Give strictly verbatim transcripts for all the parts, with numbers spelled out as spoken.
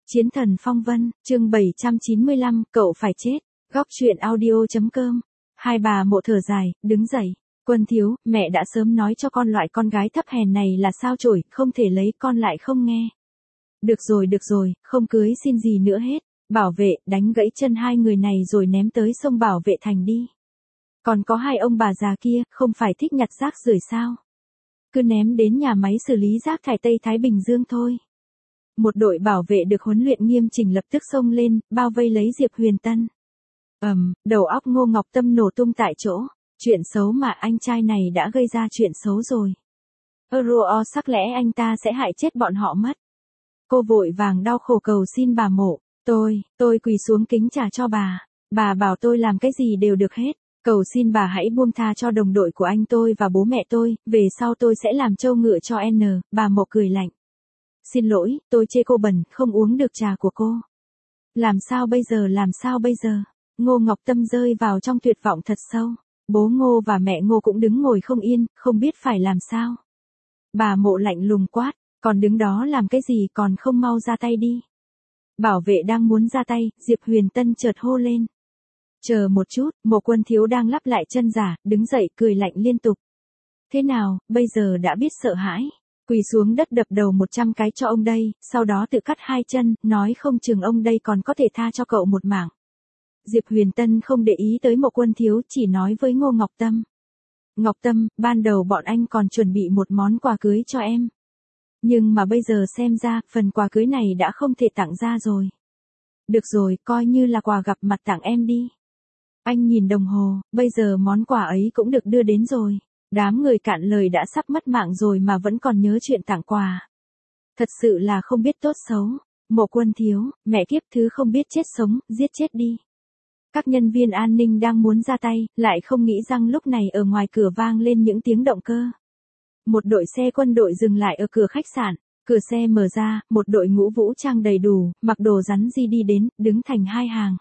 Chiến thần phong vân, chương bảy trăm chín mươi lăm, cậu phải chết. Góc truyện audio.com. Hai bà mộ thở dài, đứng dậy. Quân thiếu, mẹ đã sớm nói cho con loại con gái thấp hèn này là sao chổi, không thể lấy, con lại không nghe. Được rồi được rồi, không cưới xin gì nữa hết. Bảo vệ, đánh gãy chân hai người này rồi ném tới sông Bảo Vệ Thành đi. Còn có hai ông bà già kia, không phải thích nhặt rác rưởi sao? Cứ ném đến nhà máy xử lý rác thải Tây Thái Bình Dương thôi. Một đội bảo vệ được huấn luyện nghiêm chỉnh lập tức xông lên, bao vây lấy Diệp Huyền Tân. Ầm, um, đầu óc Ngô Ngọc Tâm nổ tung tại chỗ. Chuyện xấu mà anh trai này đã gây ra chuyện xấu rồi. Euro sắc lẽ anh ta sẽ hại chết bọn họ mất. Cô vội vàng đau khổ cầu xin bà mộ. Tôi, tôi quỳ xuống kính trả cho bà. Bà bảo tôi làm cái gì đều được hết. Cầu xin bà hãy buông tha cho đồng đội của anh tôi và bố mẹ tôi, về sau tôi sẽ làm trâu ngựa cho N, bà mộ cười lạnh. Xin lỗi, tôi chê cô bẩn, không uống được trà của cô. Làm sao bây giờ làm sao bây giờ? Ngô Ngọc Tâm rơi vào trong tuyệt vọng thật sâu. Bố Ngô và mẹ Ngô cũng đứng ngồi không yên, không biết phải làm sao. Bà mộ lạnh lùng quát, còn đứng đó làm cái gì còn không mau ra tay đi. Bảo vệ đang muốn ra tay, Diệp Huyền Tân chợt hô lên. Chờ một chút, Mộ Quân Thiếu đang lắp lại chân giả, đứng dậy cười lạnh liên tục. Thế nào, bây giờ đã biết sợ hãi. Quỳ xuống đất đập đầu một trăm cái cho ông đây, sau đó tự cắt hai chân, nói không chừng ông đây còn có thể tha cho cậu một mạng. Diệp Huyền Tân không để ý tới Mộ Quân Thiếu, chỉ nói với Ngô Ngọc Tâm. Ngọc Tâm, ban đầu bọn anh còn chuẩn bị một món quà cưới cho em. Nhưng mà bây giờ xem ra, phần quà cưới này đã không thể tặng ra rồi. Được rồi, coi như là quà gặp mặt tặng em đi. Anh nhìn đồng hồ, bây giờ món quà ấy cũng được đưa đến rồi. Đám người cạn lời đã sắp mất mạng rồi mà vẫn còn nhớ chuyện tặng quà. Thật sự là không biết tốt xấu. Mộ Quân Thiếu, mẹ kiếp thứ không biết chết sống, giết chết đi. Các nhân viên an ninh đang muốn ra tay, lại không nghĩ rằng lúc này ở ngoài cửa vang lên những tiếng động cơ. Một đội xe quân đội dừng lại ở cửa khách sạn, cửa xe mở ra, một đội ngũ vũ trang đầy đủ, mặc đồ rắn di đi đến, đứng thành hai hàng.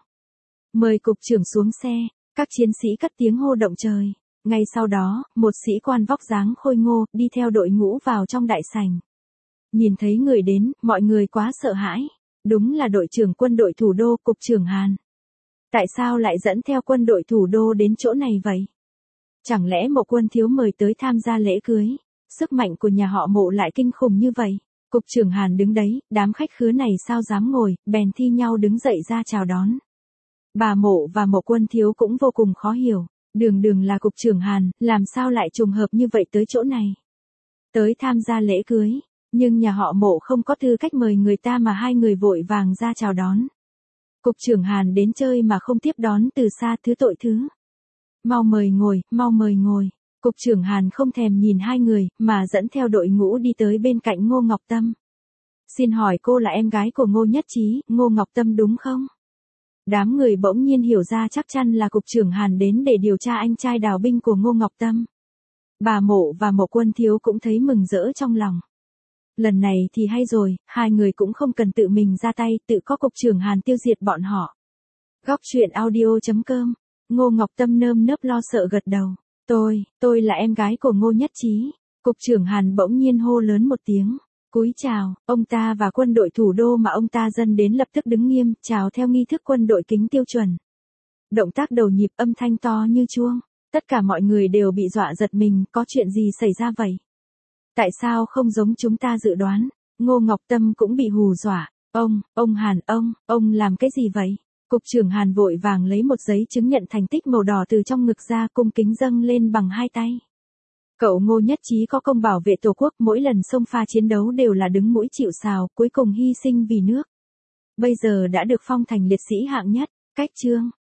Mời cục trưởng xuống xe, các chiến sĩ cất tiếng hô động trời. Ngay sau đó, một sĩ quan vóc dáng khôi ngô, đi theo đội ngũ vào trong đại sảnh. Nhìn thấy người đến, mọi người quá sợ hãi. Đúng là đội trưởng quân đội thủ đô, cục trưởng Hàn. Tại sao lại dẫn theo quân đội thủ đô đến chỗ này vậy? Chẳng lẽ Mộ Quân Thiếu mời tới tham gia lễ cưới? Sức mạnh của nhà họ Mộ lại kinh khủng như vậy. Cục trưởng Hàn đứng đấy, đám khách khứa này sao dám ngồi, bèn thi nhau đứng dậy ra chào đón. Bà Mộ và Mộ Quân Thiếu cũng vô cùng khó hiểu. Đường đường là cục trưởng Hàn, làm sao lại trùng hợp như vậy tới chỗ này? Tới tham gia lễ cưới, nhưng nhà họ Mộ không có tư cách mời người ta mà hai người vội vàng ra chào đón. Cục trưởng Hàn đến chơi mà không tiếp đón từ xa, thứ tội thứ. Mau mời ngồi, mau mời ngồi. Cục trưởng Hàn không thèm nhìn hai người, mà dẫn theo đội ngũ đi tới bên cạnh Ngô Ngọc Tâm. Xin hỏi cô là em gái của Ngô Nhất Trí, Ngô Ngọc Tâm đúng không? Đám người bỗng nhiên hiểu ra chắc chắn là cục trưởng Hàn đến để điều tra anh trai đào binh của Ngô Ngọc Tâm. Bà Mộ và Mộ Quân Thiếu cũng thấy mừng rỡ trong lòng. Lần này thì hay rồi, hai người cũng không cần tự mình ra tay, tự có cục trưởng Hàn tiêu diệt bọn họ. Góc truyện audio.com. Ngô Ngọc Tâm nơm nớp lo sợ gật đầu. Tôi, tôi là em gái của Ngô Nhất Trí. Cục trưởng Hàn bỗng nhiên hô lớn một tiếng. Cúi chào, ông ta và quân đội thủ đô mà ông ta dâng đến lập tức đứng nghiêm, chào theo nghi thức quân đội kính tiêu chuẩn. Động tác đầu nhịp, âm thanh to như chuông. Tất cả mọi người đều bị dọa giật mình, có chuyện gì xảy ra vậy? Tại sao không giống chúng ta dự đoán? Ngô Ngọc Tâm cũng bị hù dọa. Ông, ông Hàn, ông, ông làm cái gì vậy? Cục trưởng Hàn vội vàng lấy một giấy chứng nhận thành tích màu đỏ từ trong ngực ra, cung kính dâng lên bằng hai tay. Cậu Ngô Nhất Trí có công bảo vệ Tổ quốc, mỗi lần xông pha chiến đấu đều là đứng mũi chịu sào, cuối cùng hy sinh vì nước. Bây giờ đã được phong thành liệt sĩ hạng nhất. Cách chương.